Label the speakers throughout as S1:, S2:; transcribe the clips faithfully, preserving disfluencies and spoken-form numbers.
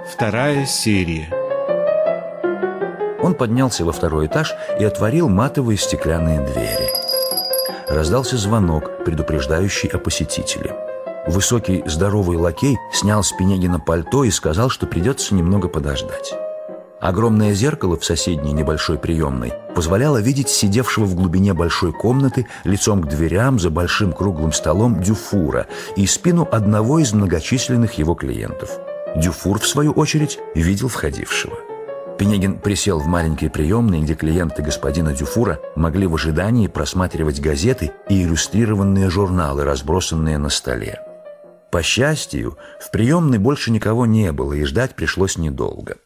S1: Вторая серия.
S2: Он поднялся во второй этаж и отворил матовые стеклянные двери. Раздался звонок, предупреждающий о посетителе. Высокий здоровый лакей снял с Пинегина пальто и сказал, что придется немного подождать. Огромное зеркало в соседней небольшой приемной позволяло видеть сидевшего в глубине большой комнаты лицом к дверям за большим круглым столом Дюфура и спину одного из многочисленных его клиентов. Дюфур, в свою очередь, видел входившего. Пинегин присел в маленькой приемной, где клиенты господина Дюфура могли в ожидании просматривать газеты и иллюстрированные журналы, разбросанные на столе. По счастью, в приемной больше никого не было, и ждать пришлось недолго.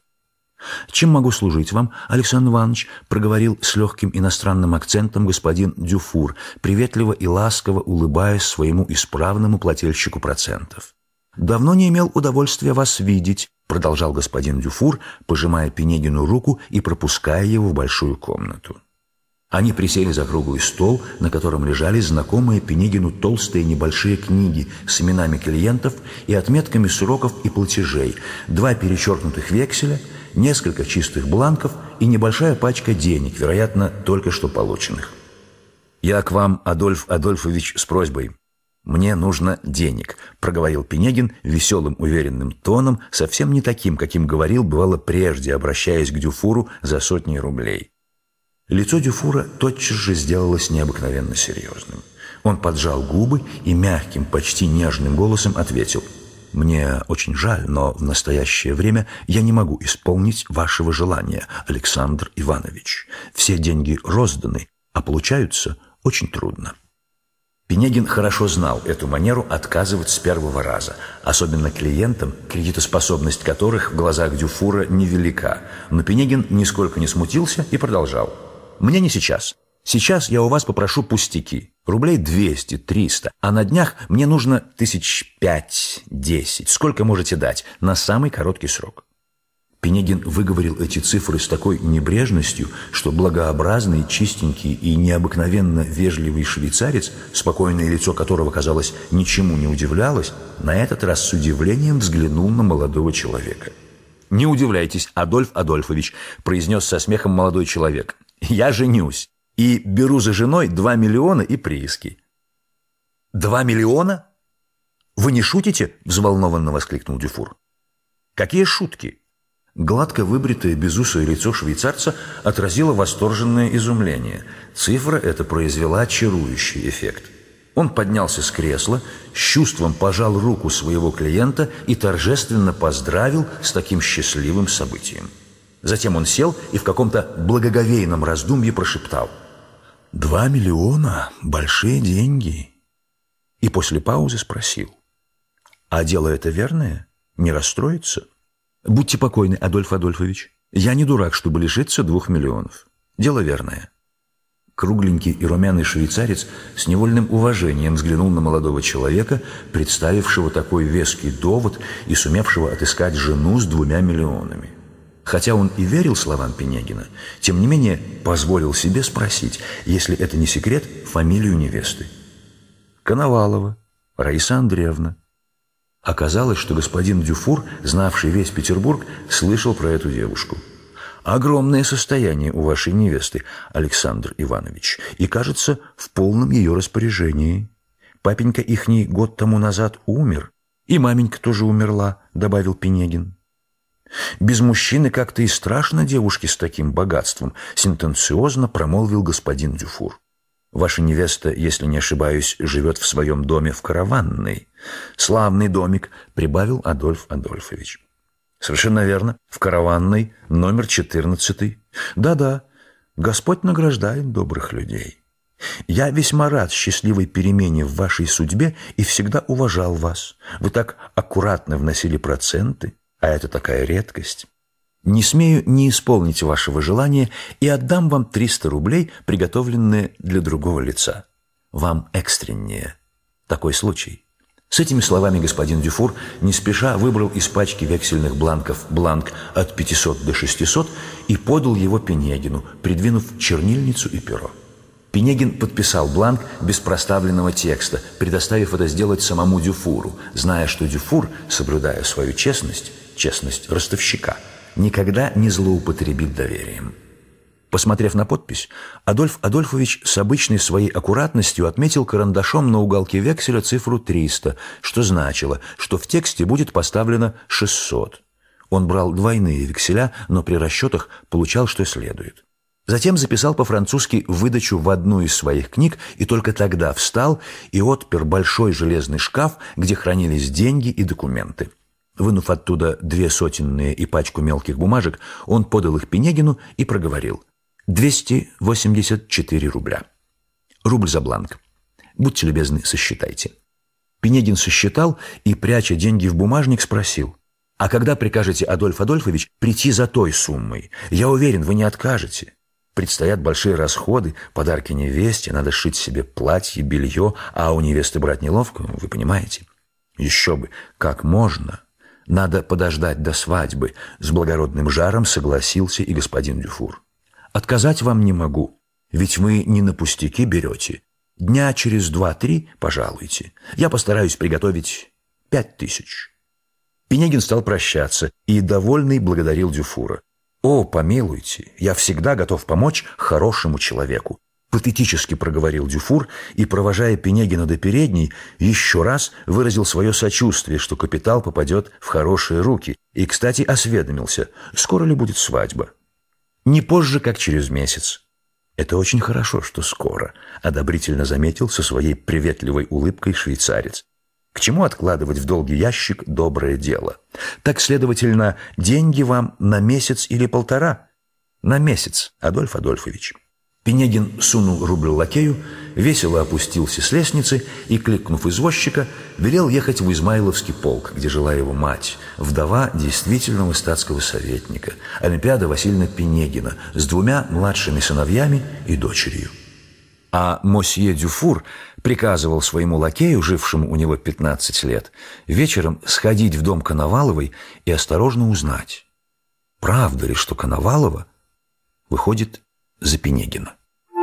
S2: «Чем могу служить вам, Александр Иванович?» – проговорил с легким иностранным акцентом господин Дюфур, приветливо и ласково улыбаясь своему исправному плательщику процентов. «Давно не имел удовольствия вас видеть», – продолжал господин Дюфур, пожимая Пинегину руку и пропуская его в большую комнату. Они присели за круглый стол, на котором лежали знакомые Пинегину толстые небольшие книги с именами клиентов и отметками сроков и платежей, два перечеркнутых векселя, несколько чистых бланков и небольшая пачка денег, вероятно, только что полученных. «Я к вам, Адольф Адольфович, с просьбой. Мне нужно денег», – проговорил Пинегин веселым, уверенным тоном, совсем не таким, каким говорил, бывало прежде, обращаясь к Дюфуру за сотни рублей. Лицо Дюфура тотчас же сделалось необыкновенно серьезным. Он поджал губы и мягким, почти нежным голосом ответил: «Мне очень жаль, но в настоящее время я не могу исполнить вашего желания, Александр Иванович. Все деньги розданы, а получаются очень трудно». Пинегин хорошо знал эту манеру отказывать с первого раза, особенно клиентам, кредитоспособность которых в глазах Дюфура невелика. Но Пинегин нисколько не смутился и продолжал: «Мне не сейчас. Сейчас я у вас попрошу пустяки. Рублей двести, триста. А на днях мне нужно тысяч пять, десять. Сколько можете дать? На самый короткий срок». Пинегин выговорил эти цифры с такой небрежностью, что благообразный, чистенький и необыкновенно вежливый швейцарец, спокойное лицо которого, казалось, ничему не удивлялось, на этот раз с удивлением взглянул на молодого человека. «Не удивляйтесь, Адольф Адольфович», – произнес со смехом молодой человек. «Я женюсь и беру за женой два миллиона и прииски». «Два миллиона? Вы не шутите?» – взволнованно воскликнул Дюфур. «Какие шутки?» Гладко выбритое безусое лицо швейцарца отразило восторженное изумление. Цифра эта произвела чарующий эффект. Он поднялся с кресла, с чувством пожал руку своего клиента и торжественно поздравил с таким счастливым событием. Затем он сел и в каком-то благоговейном раздумье прошептал: «Два миллиона – большие деньги». И после паузы спросил: «А дело это верное? Не расстроится?» «Будьте покойны, Адольф Адольфович. Я не дурак, чтобы лишиться двух миллионов. Дело верное». Кругленький и румяный швейцарец с невольным уважением взглянул на молодого человека, представившего такой веский довод и сумевшего отыскать жену с двумя миллионами. Хотя он и верил словам Пинегина, тем не менее позволил себе спросить, если это не секрет, фамилию невесты. «Коновалова Раиса Андреевна». Оказалось, что господин Дюфур, знавший весь Петербург, слышал про эту девушку. «Огромное состояние у вашей невесты, Александр Иванович, и, кажется, в полном ее распоряжении. Папенька ихний год тому назад умер, и маменька тоже умерла», — добавил Пинегин. «Без мужчины как-то и страшно девушке с таким богатством», — сентенциозно промолвил господин Дюфур. «Ваша невеста, если не ошибаюсь, живет в своем доме в Караванной. Славный домик», — прибавил Адольф Адольфович. «Совершенно верно. В Караванной, номер четырнадцатый. Да-да, Господь награждает добрых людей. Я весьма рад счастливой перемене в вашей судьбе и всегда уважал вас. Вы так аккуратно вносили проценты, а это такая редкость. Не смею не исполнить вашего желания и отдам вам триста рублей, приготовленные для другого лица. Вам экстреннее. Такой случай». С этими словами господин Дюфур не спеша выбрал из пачки вексельных бланков бланк от пятисот до шестисот и подал его Пинегину, придвинув чернильницу и перо. Пинегин подписал бланк без проставленного текста, предоставив это сделать самому Дюфуру, зная, что Дюфур, соблюдая свою честность, честность ростовщика, никогда не злоупотребит доверием. Посмотрев на подпись, Адольф Адольфович с обычной своей аккуратностью отметил карандашом на уголке векселя цифру триста, что значило, что в тексте будет поставлено шестьсот. Он брал двойные векселя, но при расчетах получал, что следует. Затем записал по-французски выдачу в одну из своих книг и только тогда встал и отпер большой железный шкаф, где хранились деньги и документы. Вынув оттуда две сотенные и пачку мелких бумажек, он подал их Пинегину и проговорил: двести восемьдесят четыре рубля. Рубль за бланк. Будьте любезны, сосчитайте. Пинегин сосчитал и, пряча деньги в бумажник, спросил: а когда прикажете, Адольф Адольфович, прийти за той суммой? Я уверен, вы не откажете. Предстоят большие расходы, подарки невесте, надо шить себе платье, белье, а у невесты брать неловко, вы понимаете. Еще бы, как можно? Надо подождать до свадьбы. С благородным жаром согласился и господин Дюфур. Отказать вам не могу, ведь вы не на пустяки берете. Дня через два-три пожалуйте. Я постараюсь приготовить пять тысяч. Пинегин стал прощаться и, довольный, благодарил Дюфура. «О, помилуйте, я всегда готов помочь хорошему человеку», патетически проговорил Дюфур и, провожая Пинегина до передней, еще раз выразил свое сочувствие, что капитал попадет в хорошие руки, и, кстати, осведомился, скоро ли будет свадьба. «Не позже, как через месяц». «Это очень хорошо, что скоро», одобрительно заметил со своей приветливой улыбкой швейцарец. К чему откладывать в долгий ящик доброе дело? Так, следовательно, деньги вам на месяц или полтора? На месяц, Адольф Адольфович. Пинегин сунул рубль лакею, весело опустился с лестницы и, кликнув извозчика, велел ехать в Измайловский полк, где жила его мать, вдова действительного статского советника, Олимпиада Васильевна Пинегина, с двумя младшими сыновьями и дочерью. А мосье Дюфур приказывал своему лакею, жившему у него пятнадцать лет, вечером сходить в дом Коноваловой и осторожно узнать, правда ли, что Коновалова выходит за Пинегина.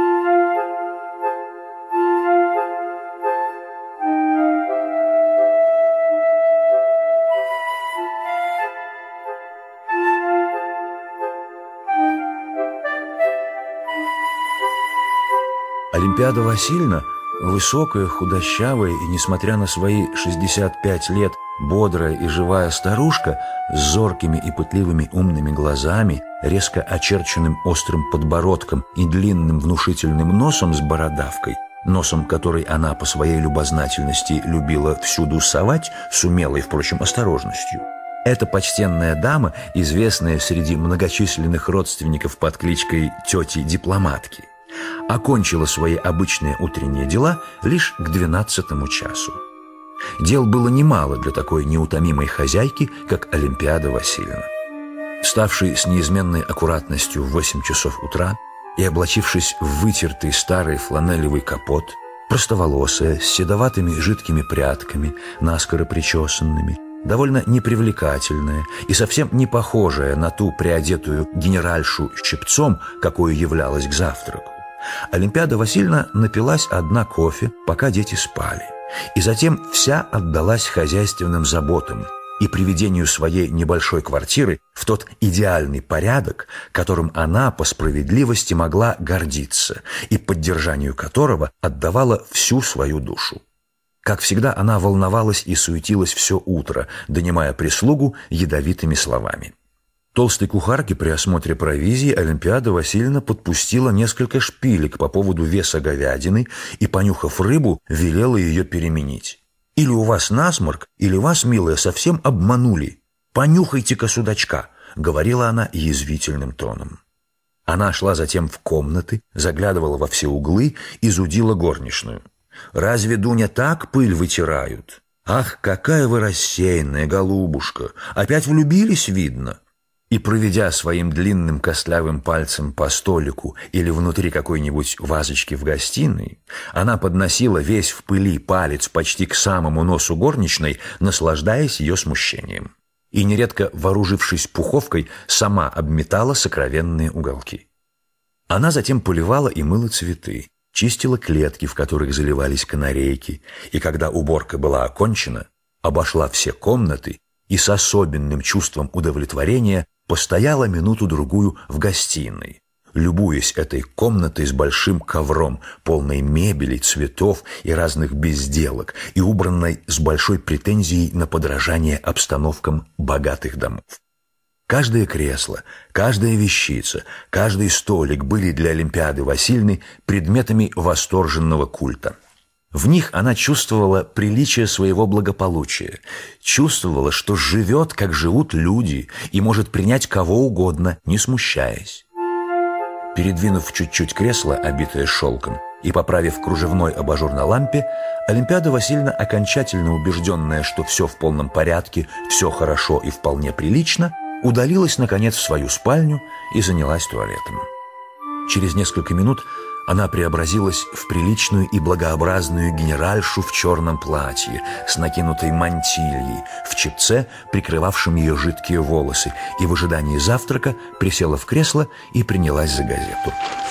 S2: Олимпиада Васильевна, высокая, худощавая и, несмотря на свои шестьдесят пять лет, бодрая и живая старушка с зоркими и пытливыми умными глазами, резко очерченным острым подбородком и длинным внушительным носом с бородавкой, носом который она по своей любознательности любила всюду совать, с умелой, впрочем, осторожностью. Эта почтенная дама, известная среди многочисленных родственников под кличкой тети-дипломатки, окончила свои обычные утренние дела лишь к двенадцатому часу. Дел было немало для такой неутомимой хозяйки, как Олимпиада Васильевна. Вставший с неизменной аккуратностью в восемь часов утра и облачившись в вытертый старый фланелевый капот, простоволосая, с седоватыми жидкими прядками, наскоро причесанными, довольно непривлекательная и совсем не похожая на ту приодетую генеральшу щипцом, какую являлась к завтраку, Олимпиада Васильевна напилась одна кофе, пока дети спали, и затем вся отдалась хозяйственным заботам и приведению своей небольшой квартиры в тот идеальный порядок, которым она по справедливости могла гордиться и поддержанию которого отдавала всю свою душу. Как всегда, она волновалась и суетилась все утро, донимая прислугу ядовитыми словами. Толстой кухарке при осмотре провизии Олимпиада Васильевна подпустила несколько шпилек по поводу веса говядины и, понюхав рыбу, велела ее переменить. «Или у вас насморк, или вас, милая, совсем обманули. Понюхайте-ка судачка», — говорила она язвительным тоном. Она шла затем в комнаты, заглядывала во все углы и зудила горничную. «Разве, Дуня, так пыль вытирают? Ах, какая вы рассеянная, голубушка! Опять влюбились, видно!» И, проведя своим длинным костлявым пальцем по столику или внутри какой-нибудь вазочки в гостиной, она подносила весь в пыли палец почти к самому носу горничной, наслаждаясь ее смущением. И, нередко вооружившись пуховкой, сама обметала сокровенные уголки. Она затем поливала и мыла цветы, чистила клетки, в которых заливались канарейки, и, когда уборка была окончена, обошла все комнаты и с особенным чувством удовлетворения постояла минуту-другую в гостиной, любуясь этой комнатой с большим ковром, полной мебели, цветов и разных безделок, и убранной с большой претензией на подражание обстановкам богатых домов. Каждое кресло, каждая вещица, каждый столик были для Олимпиады Васильевны предметами восторженного культа. В них она чувствовала приличие своего благополучия, чувствовала, что живет, как живут люди, и может принять кого угодно, не смущаясь. Передвинув чуть-чуть кресло, обитое шелком, и поправив кружевной абажур на лампе, Олимпиада Васильевна, окончательно убежденная, что все в полном порядке, все хорошо и вполне прилично, удалилась, наконец, в свою спальню и занялась туалетом. Через несколько минут она преобразилась в приличную и благообразную генеральшу в черном платье с накинутой мантильей, в чепце, прикрывавшем ее жидкие волосы, и в ожидании завтрака присела в кресло и принялась за газету.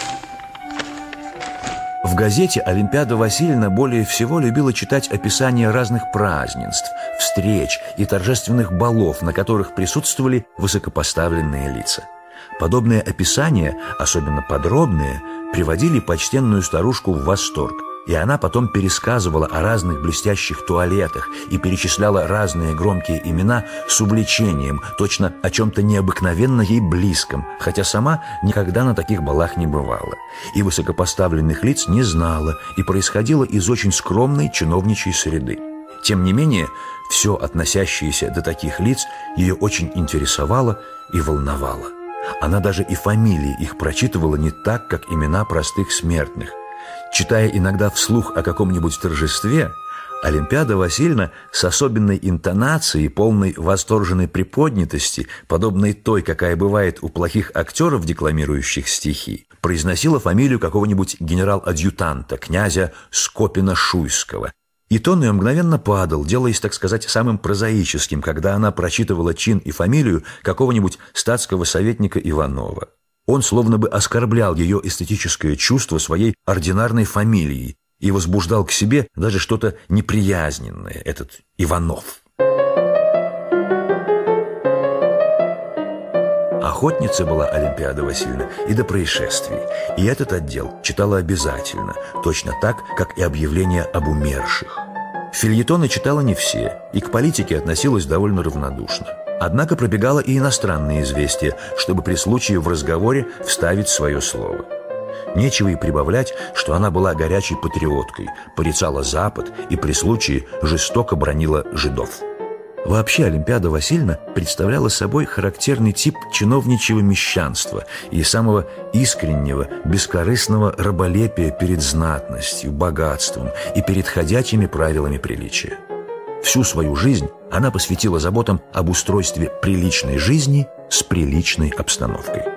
S2: В газете Олимпиада Васильевна более всего любила читать описания разных празднеств, встреч и торжественных балов, на которых присутствовали высокопоставленные лица. Подобные описания, особенно подробные, приводили почтенную старушку в восторг, и она потом пересказывала о разных блестящих туалетах и перечисляла разные громкие имена с увлечением, точно о чем-то необыкновенно ей близком, хотя сама никогда на таких балах не бывала, и высокопоставленных лиц не знала и происходила из очень скромной чиновничьей среды. Тем не менее, все, относящееся до таких лиц, ее очень интересовало и волновало. Она даже и фамилии их прочитывала не так, как имена простых смертных. Читая иногда вслух о каком-нибудь торжестве, Олимпиада Васильевна с особенной интонацией, полной восторженной приподнятости, подобной той, какая бывает у плохих актеров, декламирующих стихи, произносила фамилию какого-нибудь генерал-адъютанта, князя Скопина-Шуйского. И тон ее мгновенно падал, делаясь, так сказать, самым прозаическим, когда она прочитывала чин и фамилию какого-нибудь статского советника Иванова. Он словно бы оскорблял ее эстетическое чувство своей ординарной фамилией и возбуждал к себе даже что-то неприязненное, этот Иванов. Охотница была Олимпиада Васильевна и до происшествий, и этот отдел читала обязательно, точно так, как и объявления об умерших. Фельетоны читала не все, и к политике относилась довольно равнодушно. Однако пробегала и иностранные известия, чтобы при случае в разговоре вставить свое слово. Нечего и прибавлять, что она была горячей патриоткой, порицала Запад и при случае жестоко бранила жидов. Вообще Олимпиада Васильевна представляла собой характерный тип чиновничьего мещанства и самого искреннего, бескорыстного раболепия перед знатностью, богатством и перед ходячими правилами приличия. Всю свою жизнь она посвятила заботам об устройстве приличной жизни с приличной обстановкой.